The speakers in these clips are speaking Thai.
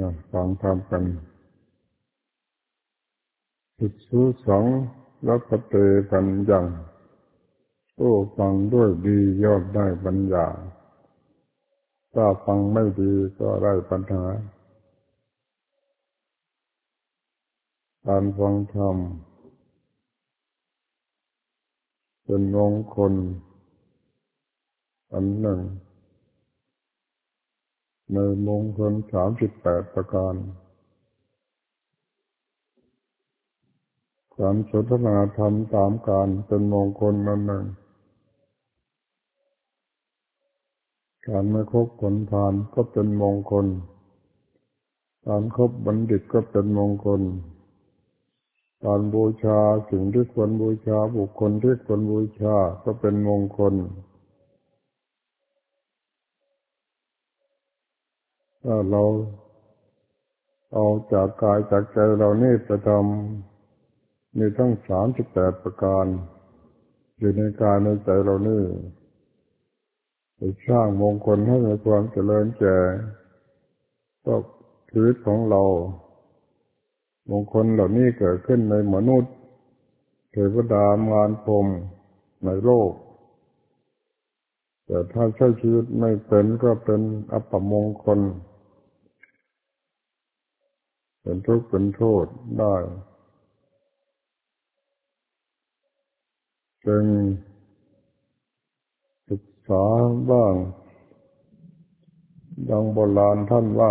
ฟังธรรมกันภิกษุสงฆ์รัตเตปัญญังผู้ฟังด้วยดีย่อมได้ปัญญาถ้าฟังไม่ดีก็ได้ปัญหาการฟังธรรมเป็นมงคลอันหนึ่งในมงคล38ประการการสนทนาธรรมตามการเป็นมงคลอันหนึ่งการไม่คบคนพาลก็เป็นมงคลการคบบัณฑิตก็เป็นมงคลการบูชาสิ่งที่ควรบูชาบุคคลที่ควรบูชาก็เป็นมงคลถ้าเราเอาจากกายจากใจเรานี่ไปทำมีทั้ง38ประการอยู่ในกายในใจเรานี่ไปสร้างมงคลให้มีความเจริญแก่ชีวิตของเรามงคลเหล่านี้เกิดขึ้นในมนุษย์เทวดามารพรหมในโลกแต่ถ้าใช้ชีวิตไม่เป็นก็เป็นอัปมงคลเป็นทุกข์เป็นโทษได้จึงศึกษาบ้างดังโบราณท่านว่า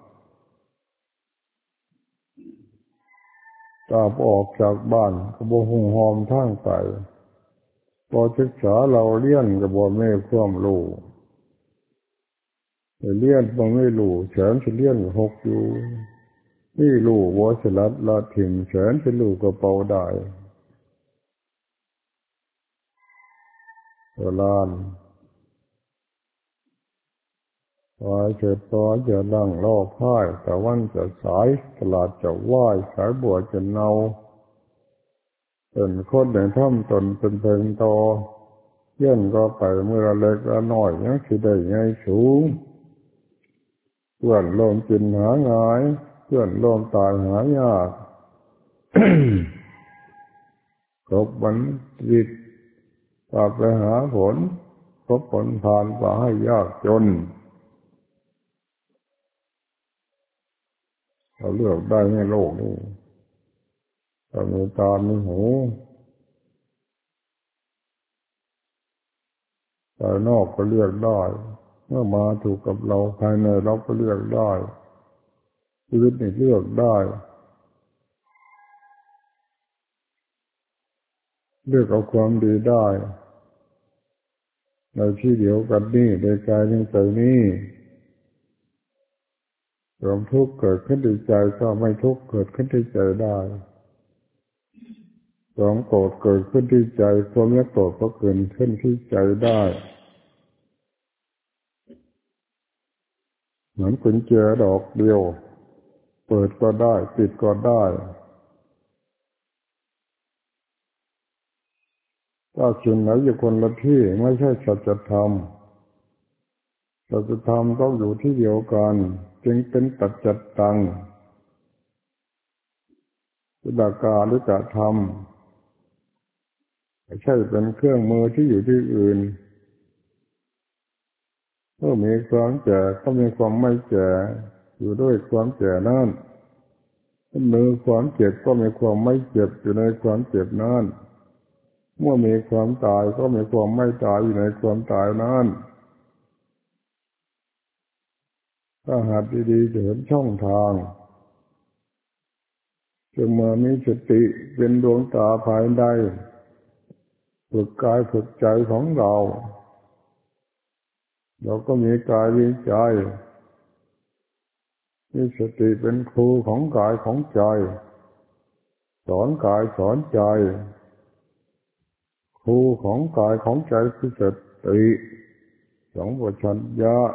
ถ้าออกจากบ้านก็บ่หุงหอมทางไปพอศึกษาเราเรียนก็บ่มีความรู้เรียนบ่มีรู้แสนสิเรียนหกอยู่นี่รู้บ่สลัดละถิ่มแสนสิรู้ก็เป่าได้โบราณวายเกิดตอนจะนั่งรอพ่ายแต่วันจะสายตลาดจะว่ายสายบัวจะเนาเป็นคนในถ้ำตนเป็นเพิงโตเยื่นก็ไปเมื่อเล็กละน้อยยังสิได้ใหญ่สูงเพื่อนลมกินหาง่ายเพื่อนลมตายหายาก ครบวันวิตกลับไปหาผลครบผลผ่านป่าให้ยากจนเราเลือกได้ในโลกนี้เรามีตามีหูภายนอกก็เลือกได้เมื่อมาถูกกับเราภายในเราก็เลือกได้ชีวิตนี่เลือกได้เลือกเอาความดีได้ในที่เดียวกันนี่ในกายในใจนี้ความทุกข์เกิดขึ้นในใจก็ไม่ทุกข์เกิดขึ้นในใจได้ความโกรธเกิดขึ้นที่ใจความไม่โกรธก็เกิดขึ้นที่ใจได้เหมือนกุญแจดอกเดียวเปิดก็ได้ปิดก็ได้ถ้าสิ่งไหนอยู่คนละที่ไม่ใช่สัจธรรมสัจธรรมต้องอยู่ที่เดียวกันจึงเป็นปัจจัตตังอุดากาลิกะธรรมไม่ใช่เป็นเครื่องมือที่อยู่ที่อื่นเมื่อมีความแก่ก็มีความไม่แก่อยู่ด้วยความแก่นั้นเมื่อมีความเจ็บก็มีความไม่เจ็บอยู่ในความเจ็บนั้นเมื่อมีความตายก็มีความไม่ตายอยู่ในความตายนั้นถ้าหากดีๆจะเห็นช่องทางจึงมามีสติเป็นดวงตาภายในฝึกกายฝึกใจของเราก็มีกายมีใจมีสติเป็นครูของกายของใจสอนกายสอนใจครูของกายของใจคือสติสัมปชัญญะ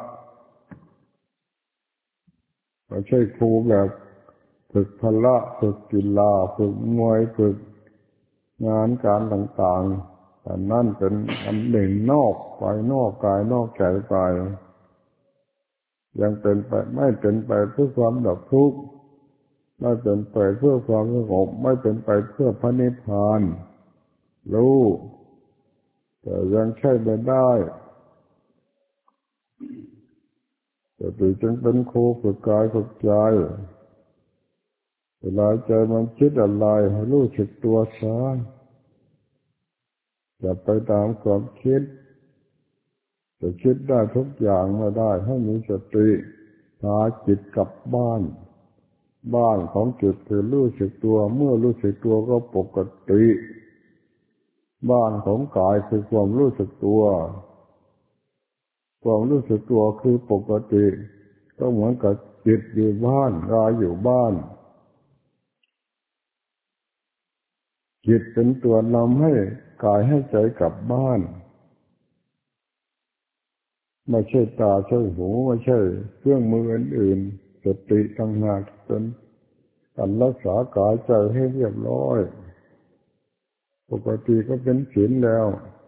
ไม่ใช่ครูแบบฝึกพละฝึกกีฬาฝึกมวยฝึกงานการต่างๆแต่นั่นเป็นอันหนึ่งนอกไปนอกกายนอกใจไปยังเป็นไปไม่เป็นไปเพื่อความดับทุกข์ไม่เป็นไปเพื่อความสงบไม่เป็นไปเพื่อพระนิพพานรู้แต่ยังใช่ไม่ได้สติจึงเป็นครูฝึกกายฝึกใจเวลาใจมันคิดอะไรให้รู้สึกตัวซะอย่าไปตามความคิดจะคิดได้ทุกอย่างไม่ได้ให้มีสติพาจิตกลับบ้านของจิตคือรู้สึกตัวเมื่อรู้สึกตัวก็ปกติบ้านของกายคือความรู้สึกตัวความรู้สึกตัวคือปกติก็เหมือนกับจิตอยู่บ้านกายอยู่บ้านจิตเป็นตัวนำให้กายให้ใจกลับบ้านไม่ใช่ตาใช่หูไม่ใช่เครื่องมืออื่นๆสติต่างหากเป็นการรักษากายใจให้เรียบร้อยปกติก็เป็นศีลแล้ว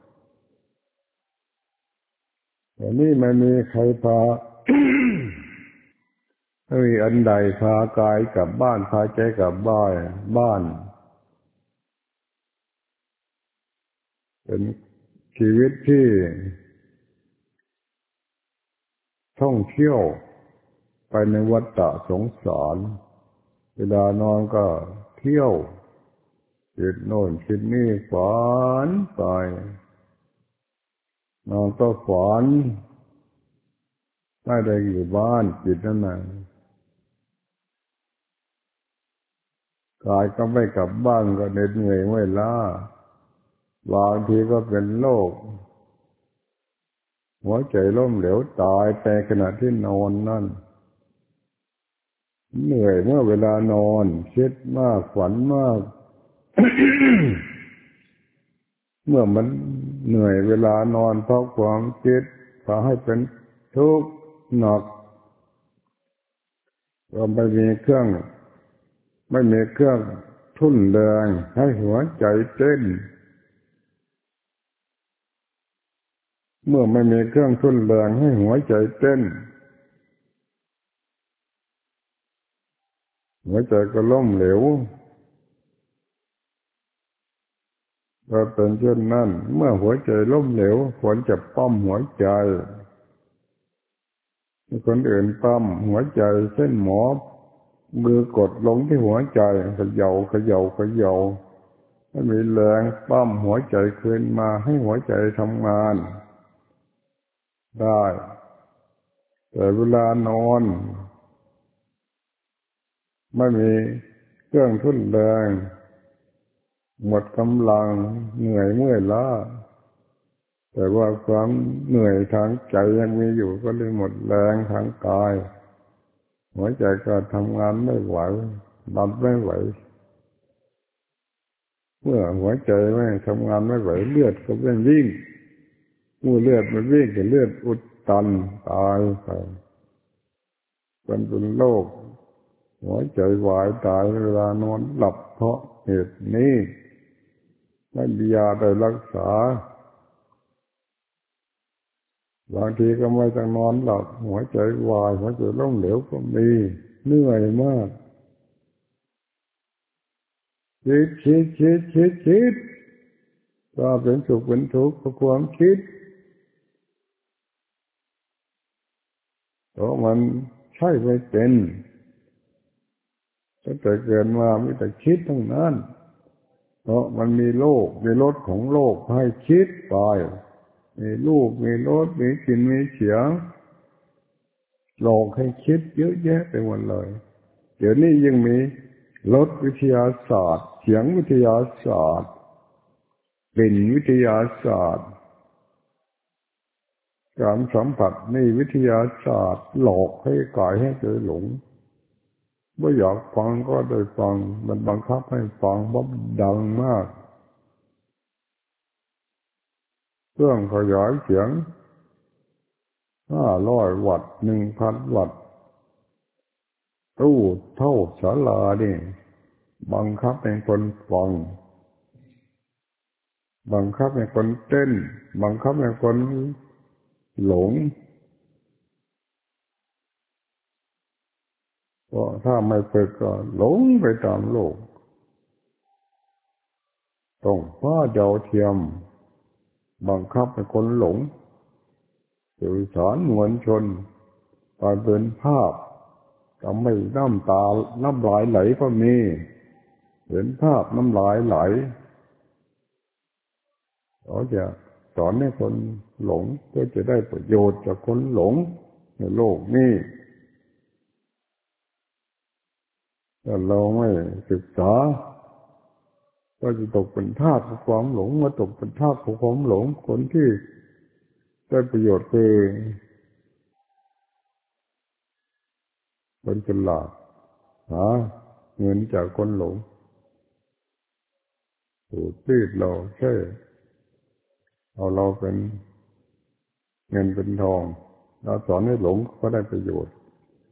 แต่นี่ไม่มีใครพา ไม่มีอันใดพากายกลับบ้านพาใจกลับบ้านเป็นชีวิตที่ท่องเที่ยวไปในวัฏฏะสงสารเวลานอนก็เที่ยวคิดโน่นคิดนี่ฝันไปนอนก็ฝันไม่ได้อยู่บ้านจิตนั่นน่ะกายก็ไม่กลับบ้านก็เหน็ดเหนื่อยเมื่อยล้าบางทีก็เป็นโรคหัวใจล้มเหลวตายแต่ขณะที่นอนนั่นเหนื่อยเมื่อเวลานอนคิดมากฝันมาก เมื่อมันเหนื่อยเวลานอนเพราะความคิดพาให้เป็นทุกข์หนักเราไม่มีเครื่องทุ่นแรงให้หัวใจเต้นเมื่อไม่มีเครื่องทุ่นแรงให้หัวใจเต้นหัวใจก็ล้มเหลวก็เป็นเช่นนั้นเมื่อหัวใจล้มเหลวควรจะปั้มหัวใจคนอื่นปั้มหัวใจเช่นหมอมือกดลงที่หัวใจเขย่าให้มีแรงปั้มหัวใจคืนมาให้หัวใจทำงานได้แต่เวลานอนไม่มีเครื่องทุ่นแรงหมดกำลังเหนื่อยเมื่อยล้าแต่ว่าความเหนื่อยทางใจยังมีอยู่ก็เลยหมดแรงทางกายหัวใจก็ทำงานไม่ไหวดันไม่ไหวเมื่อหัวใจไม่ทำงานไม่ไหวเลือดก็เป็นวิ่งเมื่อเลือดมันวิ่งก็เลือดอุดตันตายไปเป็นโรคหัวใจวายตายเวลานอนหลับเพราะเหตุนี้ไม่มียาได้รักษาบางทีก็ไม่ต้องนอนหลับหัวใจวายหัวใจล้มเหลวก็มีเหนื่อยมากคิดก็เป็นสุขเป็นทุกข์เพราะความคิดเพราะมันใช่ไม่เป็นตั้งแต่เกิดมามีแต่คิดทั้งนั้นเพราะมันมีโลกมีรสของโลกให้คิดไปมีรูปมีรสมีกลิ่นมีเสียงหลอกให้คิดเยอะแยะไปหมดเลยเดี๋ยวนี้ยังมีรสวิทยาศาสตร์เสียงวิทยาศาสตร์กลิ่นวิทยาศาสตร์การสัมผัสนี่วิทยาศาสตร์หลอกให้กายให้ใจหลงไม่อยากฟังก็ได้ฟังมันบังคับให้ฟังเพราะดังมากเครื่องขยายเสียง500 วัตต์ 1,000 วัตต์ตู้เท่าศาลานี่บังคับให้คนฟังบังคับให้คนเต้นบังคับให้คนหลงก็ถ้าไม่ฝึกก็หลงไปตามโลกต้องฟ้าดาวเทียมบังคับให้คนหลงสื่อสารมวลชนกลายเป็นภาพทำให้น้ำลายไหลก็มีเห็นภาพน้ำลายไหลเขาจะสอนให้คนหลงเพื่อจะได้ประโยชน์จากคนหลงในโลกนี้ถ้าเราไม่ศึกษาก็จะตกเป็นทาสของความหลงมาตกเป็นทาสของความหลงคนที่ได้ประโยชน์คือคนฉลาดหาเงินจากคนหลงถูกตีดเราใช่เอาเราเป็นเงินเป็นทองเราสอนให้หลงก็ได้ประโยชน์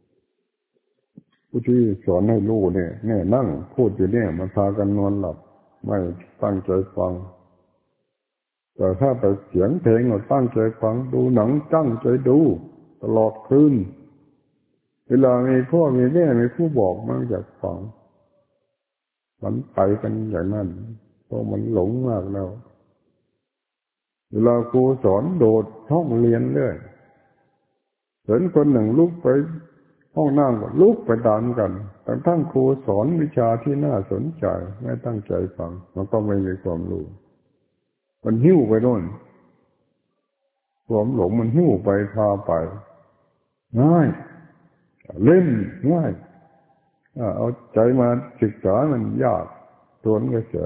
ผู้ที่สอนให้รู้เนี่ยนั่งพูดอยู่เนี่ยมันพากันนอนหลับไม่ตั้งใจฟังแต่ถ้าไปเสียงเพลงเราตั้งใจฟังดูหนังตั้งใจดูตลอดคืนเวลามีพ่อมีแม่มีผู้บอกมันอยากฟังมันไปกันอย่างนั้นเพราะมันหลงมากแล้วเวลาครูสอนโดดห้องเรียนเรื่อยเห็นคนหนึ่งลุกไปห้องนั่งก็ลุกไปตามกันทั้งครูสอนวิชาที่น่าสนใจไม่ตั้งใจฟังมันก็ไม่มีความรู้มันหิ้วไปโน่นความหลงมันหิ้วไปพาไปง่ายเล่นง่ายเอาใจมาศึกษามันยากทวนกระแส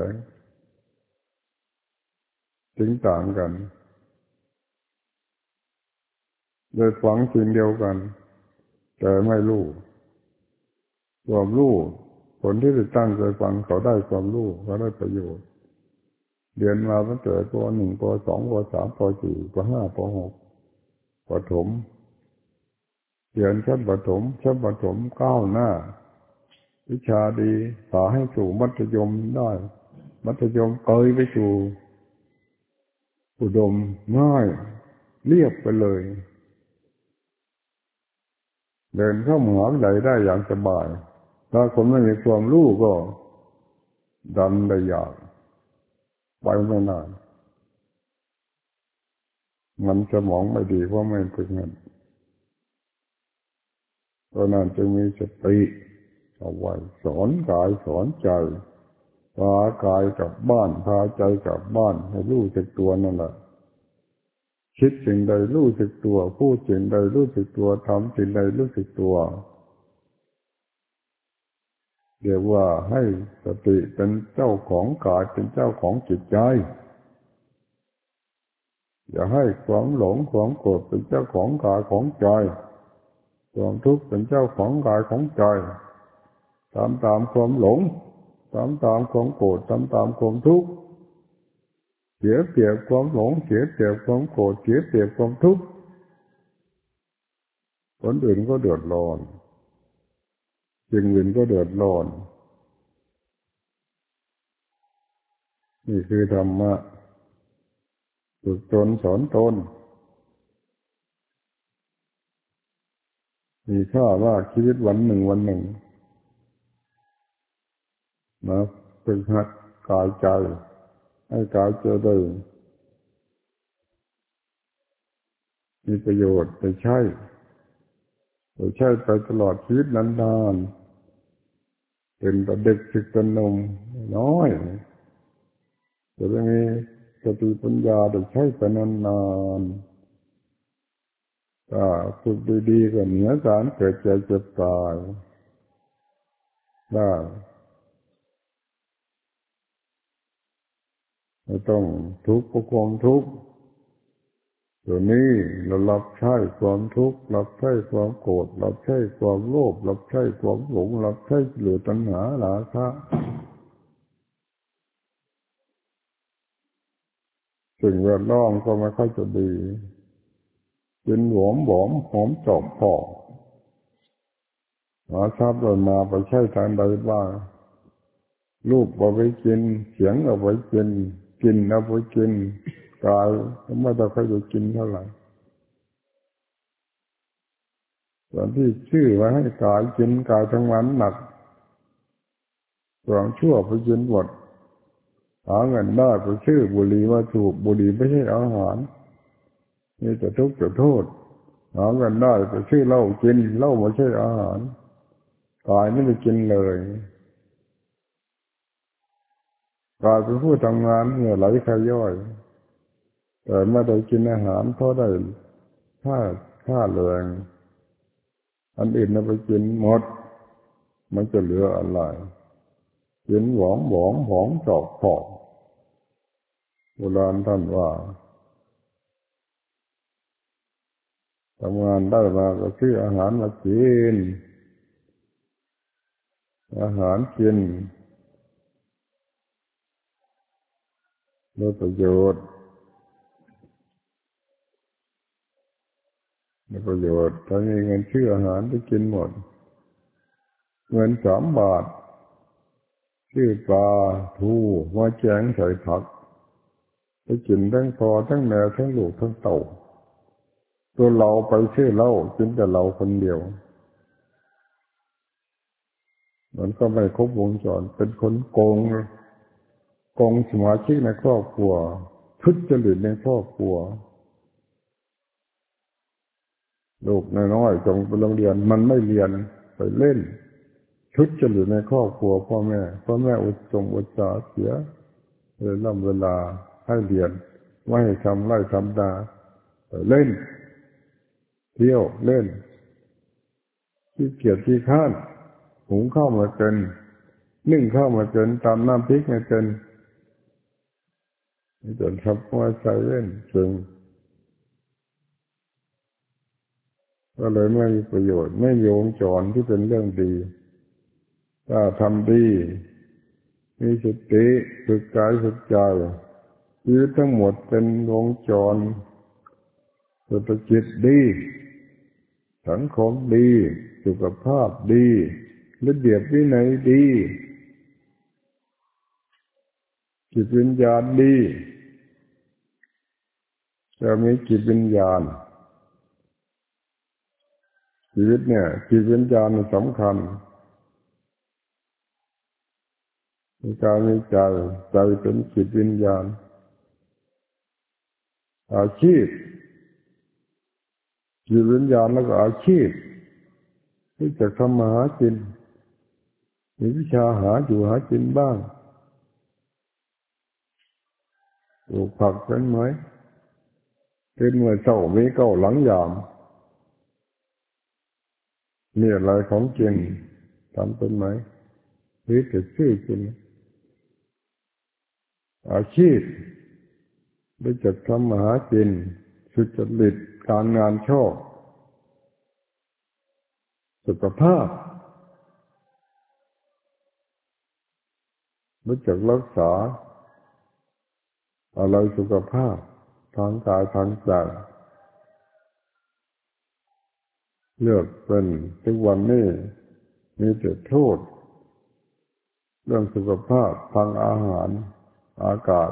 ถึงต่างกันเลยฟังสิ่งเดียวกันแต่ไม่รู้ความรู้คนที่ได้ตั้งใจฟังเขาได้ความรู้เขาได้ประโยชน์เรียนมาตั้งแต่ป .1 ป .2 ป .3 ป .4 ป .5 ป .6 ประถมเรียนชั้นประถมก้าวหน้าวิชาดีพาให้สู่มัธยมได้มัธยมเกยไปสู่อุดมง่ายเรียบไปเลยเดินเข้ามหาวิทยาลัยได้อย่างสบายถ้าคนไม่มีความรู้ก็ดันได้ยากไปไม่นานมันสมองไม่ดีเพราะไม่ฝึกงานเพราะนั้นจึงมีสติเอาไว้สอนกายสอนใจพากายกลับบ้านพาใจกลับบ้านให้รู้สึกตัวนั่นแหละคิดสิ่งใดรู้สึกตัวพูดสิ่งใดรู้สึกตัวทำสิ่งใดรู้สึกตัวเรียกว่าให้สติเป็นเจ้าของกายเป็นเจ้าของจิตใจอย่าให้ความหลงความโกรธเป็นเจ้าของกายของใจความทุกข์เป็นเจ้าของกายของใจตามความหลงตามความโกรธตามความทุกข์เสียเปรียบความหลงเสียเปรียบความโกรธเสียเปรียบความทุกข์คนอื่นก็เดือดร้อนสิ่งอื่นก็เดือดร้อนนี่คือธรรมะฝึกตนสอนตนมีค่ามากชีวิตวันหนึ่งนะฝึกหัดกายใจให้กายใจได้มีประโยชน์ไปใช้ไปตลอดชีวิตนานๆเป็นแต่เด็กถึงเป็นหนุ่มน้อยจะได้มีสติปัญญาได้ใช้ไปนานๆถ้าฝึกดีๆก็เหนือการเกิดเจ็บเจ็บตายได้ไม่ต้องทุกข์เพราะความทุกข์ตัวนี้เรารับใช้ความทุกข์รับใช้ความโกรธรับใช้ความโลภรับใช้ความหลงรับใช้กิเลสตัณหาราคะสิ่งแวดล้อมก็ไม่ค่อยจะดีกินหอมจอบพอกหาทรัพย์เลยมาไปใช้ทางใดบ้างรูปเอาไปกินเสียงเอาไปกินกินเอาไปกินกายไม่ต้องค่อยจะกินเท่าไหร่ส่วนที่ชื่อไว้ให้กายกินกายทั้งวันหนักความชั่วไปกินหมดหาเงินได้ไปชื่อบุหรี่มาถูกบุหรี่ไม่ใช่อาหารนี่จะทุกข์จะโทษหาเงินได้ไปชื่อเหล้ากินเหล้าไม่ใช่อาหารกายไม่ได้กินเลยกายเป็นผู้ทำงานเหงื่อไหลขย่อยแต่ไม่ได้กินอาหารเพราะได้ค่าแรงอันอื่นเราไปกินหมดมันจะเหลืออะไรกินหวงหองจอกผอกโบราณท่านว่าทำงานได้มาก็ซื้ออาหารมากินอาหารกินได้ประโยชน์ถ้ามีเงินซื้ออาหารได้กินหมดเงิน3 บาทซื้อปลาทูมาแกงใส่ผักไปกินทั้งพ่อทั้งแม่ทั้งลูกทั้งเต่าตัวเราไปซื้อเหล้ากินแต่เราคนเดียวมันก็ไม่ครบวงจรเป็นคนโกงสมาชิกในครอบครัวทุจริตในครอบครัวลูกน้อยๆจงไปโรงเรียนมันไม่เรียนไปเล่นทุจริตในครอบครัวพ่อแม่อุตส่าห์เสียเวลาให้เรียนไม่ให้ทำไร่ทำนาไปเล่นเที่ยวเล่นขี้เกียจขี้ข้านหุงข้าวมาเป็นนึ่งข้าวมาเป็นตำน้ำพริกมาเป็นนี่จะทำว่าใจเล่นจึงก็เลยไม่มีประโยชน์ไม่มีวงจรที่เป็นเรื่องดีถ้าทำดีมีสติฝึกกายฝึกใจชีวิตทั้งหมดเป็นวงจรเศรษฐกิจดีสังคมดีสุขภาพดีระเบียบวินัยดีจิตวิญญาณดีจะมีจิตวิญญาณชีวิตเนี่ยจิตวิญญาณสำคัญมีการมีใจเป็นจิตวิญญาณอาชีพจิตวิญญาณแล้วก็อาชีพที่จะทำมาหากินมีวิชาหาอยู่หากินบ้างปลูกผักเป็นไหมเป็นเมื่อเช้ามีเก้าหลังยามมีอะไรของกินทำเป็นไหมหรือจะซื้อกินอาชีพได้จัดทำมาหากินสุจริตการงานชอบสุขภาพรู้จักรักษาอะไรสุขภาพทางกายทางใจเลือกเป็นทุกวันนี้มีแต่โทษเรื่องสุขภาพทางอาหารอากาศ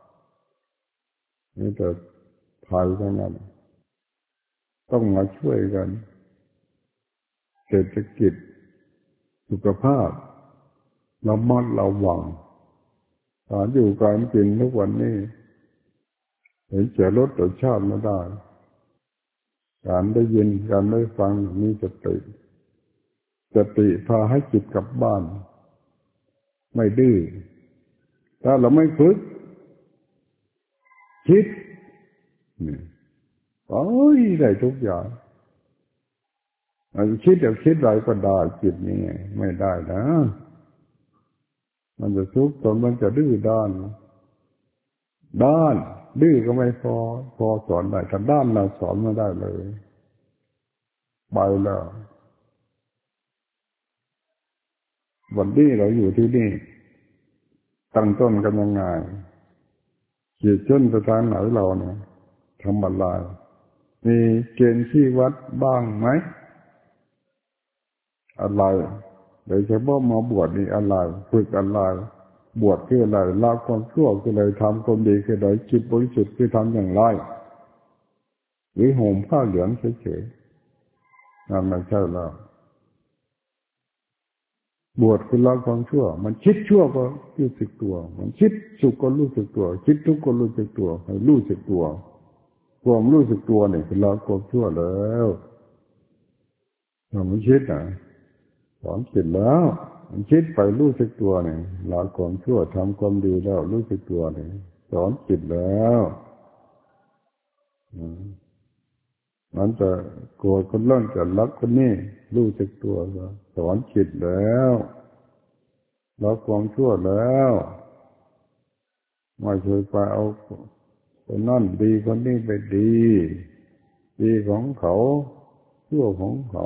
มีแต่ภัยทั้งนั้นต้องมาช่วยกันเศรษฐกิจสุขภาพระมัดระวังการอยู่การกินทุกวันนี้เห็นจะลดรสชาติไม่ได้การได้ยินการได้ฟังมีสติพาให้จิตกลับบ้านไม่ดื้อถ้าเราไม่ฝึกคิดโอ้ยได้ทุกอย่างคิดแบบคิดอะไรก็ได้จิตนี่ไงไม่ได้นะมันจะทุกข์จนมันจะดื้อด้านดื้อก็ไม่พอสอนได้ถ้าด้านเราสอนไม่ได้เลยไปแล้ววันนี้เราอยู่ที่นี่ตั้งต้นกันยังไงขีดเส้นไปทางไหนเราเนี่ยทำอะไรมีเกณฑ์ที่วัดบ้างไหมอะไรโดยเฉพาะมาบวชนี่อะไรฝึกอะไรบวชคืออะไรละความชั่วคืออะไรทำความดีคืออะไรจิตบริสุทธิ์คือทำอย่างไรหรือห่มผ้าเหลืองเฉยๆนั่นไม่ใช่แล้วบวชคือละความชั่วมันคิดชั่วก็รู้สึกตัวมันคิดสุขก็รู้สึกตัวคิดทุกข์ก็รู้สึกตัวให้รู้สึกตัวความรู้สึกตัวเนี่ยคือละความชั่วแล้วเราไม่คิดนะสอนจิตแล้วมันคิดไปรู้สึกตัวเนี่ยละความชั่วทำความดีแล้วรู้สึกตัวเนี่ยสอนจิตแล้วมันจะโกรธคนนั้นจะรักคนนี้รู้สึกตัวแล้วสอนจิตแล้วละความชั่วแล้วไม่เคยไปเอาคนนั่นดีคนนี้ไปดีดีของเขาชั่วของเขา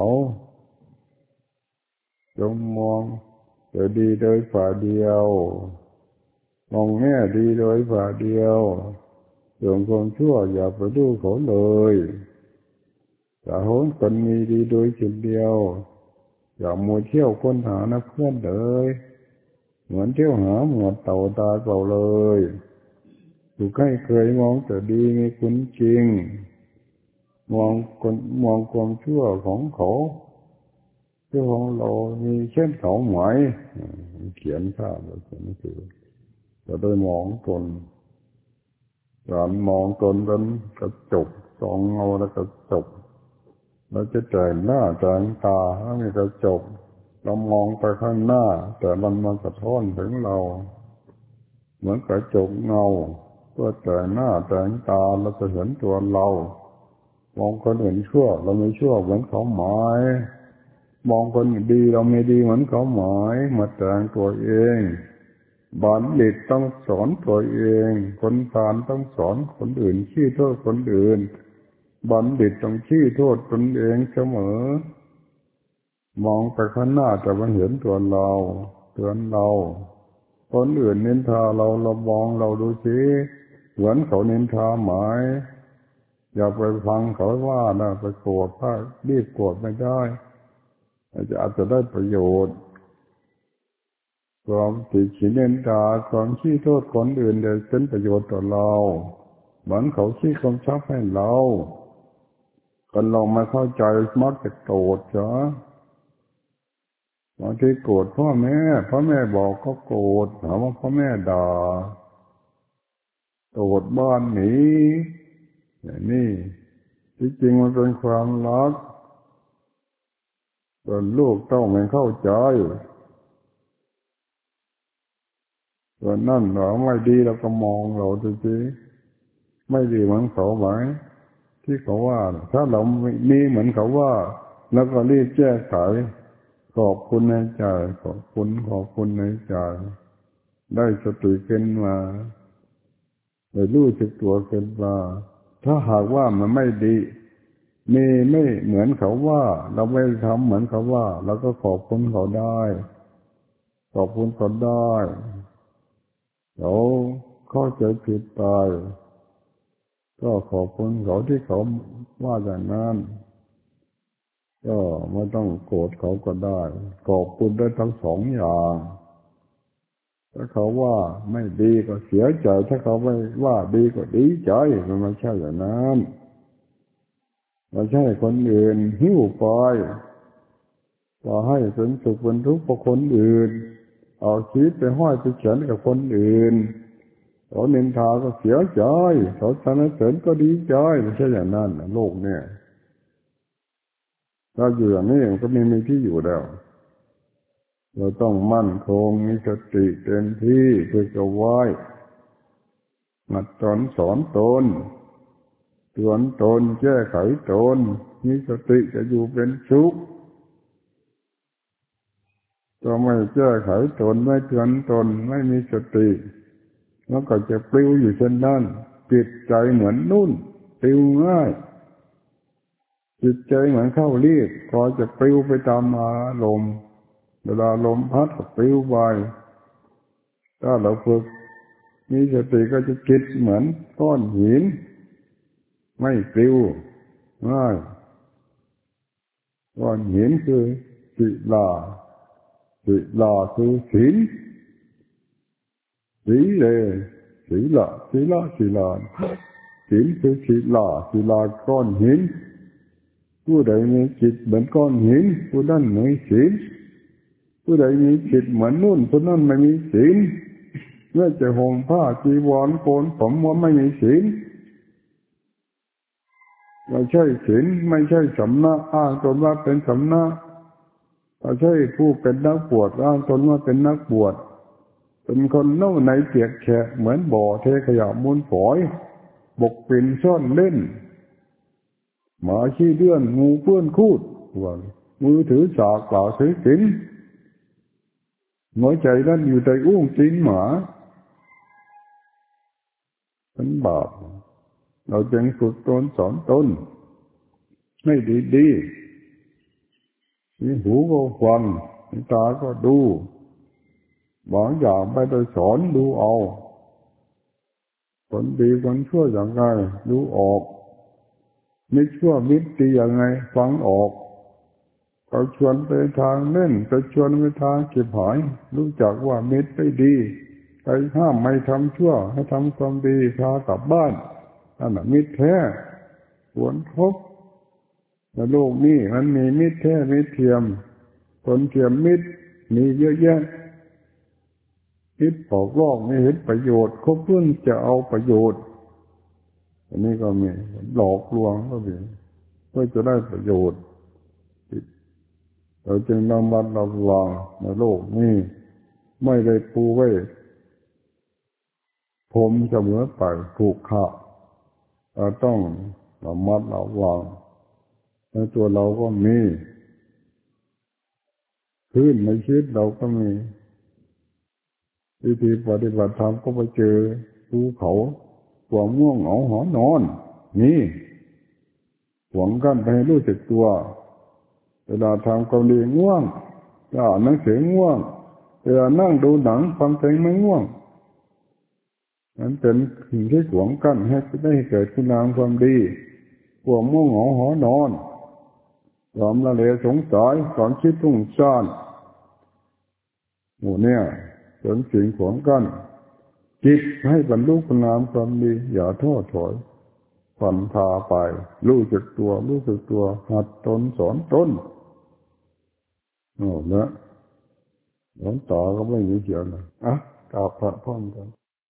จงมองแต่ดีโดยฝ่ายเดียวมองแง่ดีโดยฝ่ายเดียวส่วนความชั่วอย่าไปดูเขาเลยอย่าโหนคนมีดีโดยจุดเดียวอย่ามัวเที่ยวค้นหานะเพื่อนเลยเหมือนเที่ยวหาหมวดเต่าตาเปล่าเลยถูกให้เคยมองแต่ดีมีคุณจริงมองคนมองความชั่วของเขาชั่วของเรามีเช่นเขาหมายเขียนภาพแบบนี้คือจะได้มองตนการมองตนเป็นกระจกส่องเงาแล้วกระจกเราจะแต่งหน้าแต่งตาถ้ามีกระจกเรามองไปข้างหน้าแต่มันมาสะท้อนถึงเราเหมือนกระจกเงาตัวแต่งหน้าแต่งตาเราจะเห็นตัวเรามองคนอื่นชั่วเราไม่ชั่วเหมือนเขาหมายมองคนอื่นดีเราไม่ดีเหมือนเขาหมายมาแต่งตัวเองบัณฑิตต้องสอนตัวเองคนพาลต้องสอนคนอื่นชี้โทษคนอื่นบัณฑิตต้องชี้โทษตนเองเสมอมองไปข้างหน้าแต่มันเห็นตัวเราเตือนเราคนอื่นนินทาเรามองเราดูสิเหมือนเขานินทาหมายอย่าไปฟังเขาว่านะไปโกรธถ้ารีบโกรธไม่ได้อาจจะได้ประโยชน์ความติฉินนินทาความชี้โทษคนอื่นจะเป็นประโยชน์ต่อเราเหมือนเขาชี้ความชับให้เราคนเราไม่เข้าใจมักจะโกรธจ้ะบางทีโกรธพ่อแม่บอกก็โกรธหาว่าพ่อแม่ด่าโกรธบ้านหนีอย่างนี้ที่จริงมันเป็นความรักส่วนลูกต้องไม่เข้าใจส่วนนั่นเราไม่ดีเราก็มองเราดูสิไม่ดีเหมือนเขาไหมที่เขาว่าถ้าเราไม่ดีเหมือนเขาว่าแล้วก็รีบแก้ไขขอบคุณในใจขอบคุณในใจได้สติขึ้นมาได้รู้สึกตัวขึ้นมาถ้าหากว่ามันไม่ดีมีไม่เหมือนเขาว่าเราไม่ทำเหมือนเขาว่าเราก็ขอบคุณเขาได้ขอบคุณเขาได้เขาเข้าใจผิดไปก็ขอบคุณเขาที่เขาว่าอย่างนั้นก็ไม่ต้องโกรธเขาก็ได้ขอบคุณได้ทั้งสองอย่างถ้าเขาว่าไม่ดีก็เสียใจถ้าเขาไม่ว่าดีก็ดีใจมันไม่ใช่อย่างนั้นไม่ใช่คนอื่นหิ้วไปก็ให้เป็นสุขเป็นทุกข์เพราะคนอื่นเอาชีวิตไปห้อยไปเขียนกับคนอื่นเขานินทาก็เสียใจเขาสรรเสริญก็ดีใจไม่ใช่อย่างนั้นโลกเนี่ยถ้าอยู่อย่างนี้มันก็ไม่มีที่อยู่แล้วเราต้องมั่นคงมีสติเต็มที่เพื่อจะไหวหัดสอนตนเตือนตนแก้ไขตนมีสติจะอยู่เป็นสุขก็ไม่แก้ไขตนไม่เตือนตนไม่มีสติแล้วก็จะปลิวอยู่เช่นนั้นจิตใจเหมือนนุ่นปลิวง่ายจิตใจเหมือนเข้ารีดพอจะปลิวไปตามลมเวลาลมพัดก็ปลิวไปถ้าเราฝึกมีสติก็จะจิตเหมือนก้อนหินไม่ปลิวง่ายก้อนหินคือศิลาคือศีลศีเลศีลศีลคือศิลาก้อนหินผู้ใดมีจิตเหมือนก้อนหินผู้นั้นมีศีลผู้ใดมีจิตเหมือนนุ่นผู้นั้นไม่มีศีลเมื่อจะห่มผ้าจีวรโกนผมว่าไม่มีศีลไม่ใช่ศีลไม่ใช่สำนักอ้างตนว่าเป็นสำนักไม่ใช่ผู้เป็นนักบวชอ้างตนว่าเป็นนักบวชเป็นคนเน่าในเปียกแฉะเหมือนบ่อเทขยะมูลฝอยบกปิ่นซ่อนเล่นหมาขี้เลื่อนงูเปื้อนคูดมือถือสากกล่าวถือศีลหัวใจนั้นอยู่ในอุ้งตีนหมาเป็นบาปเราจึงฝึกตนสอนตนให้ดีๆมีหูก็ฟังมีตาก็ดูบางอย่างไม่ได้สอนดูเอาคนดีคนชั่วอย่างไรดูออกมิตรชั่วมิตรดีอย่างไรฟังออกเขาชวนไปทางเล่นเขาชวนไปทางเก็บหายรู้จักว่ามิตรไม่ดีไปห้ามไม่ทำชั่วให้ทำความดีพากลับบ้านนั่นแหละมิตรแท้ควรคบในโลกนี้มันมีมิตรแท้มิตรเทียมคนเทียมมิตรมีเยอะแยะมิตรปอกลอกไม่เห็นประโยชน์คบเพื่อนจะเอาประโยชน์อันนี้ก็มีหลอกลวงก็มีเพื่อจะได้ประโยชน์เราจึงระมัดระวังในโลกนี้ไม่ได้ปูไว้ผมเสมอไปถูกขาเราต้องระมัดระวังในตัวเราก็มีพื้นในชีวิตเราก็มีวิธีปฏิบัติธรรมก็ไปเจอภูเขาความง่วงเหงาหอนอนนี่หวงกันไปให้รู้สึกตัวเวลาทำความดีง่วงอ่านหนังสือง่วงเวลานั่งดูหนังฟังเพลงไม่ง่วงนั้นเป็นสิ่งที่หวงกันให้ได้เกิดคุณงามความดีความง่วงเหงาหอนอนความละเลสงสัยความคิดฟุ้งซ่านหมู่เนี่ยเป็นสิ่งหวงกันจิตให้บรรลุคุณงามความดีอย่าท้อถอยผ่อนพาไปรู้สึกตัวหัดตนสอนตนโอ้เนี่ยหลวงต่อก็ไม่มีเกี่ยวนะกราบพระพร้อมกัน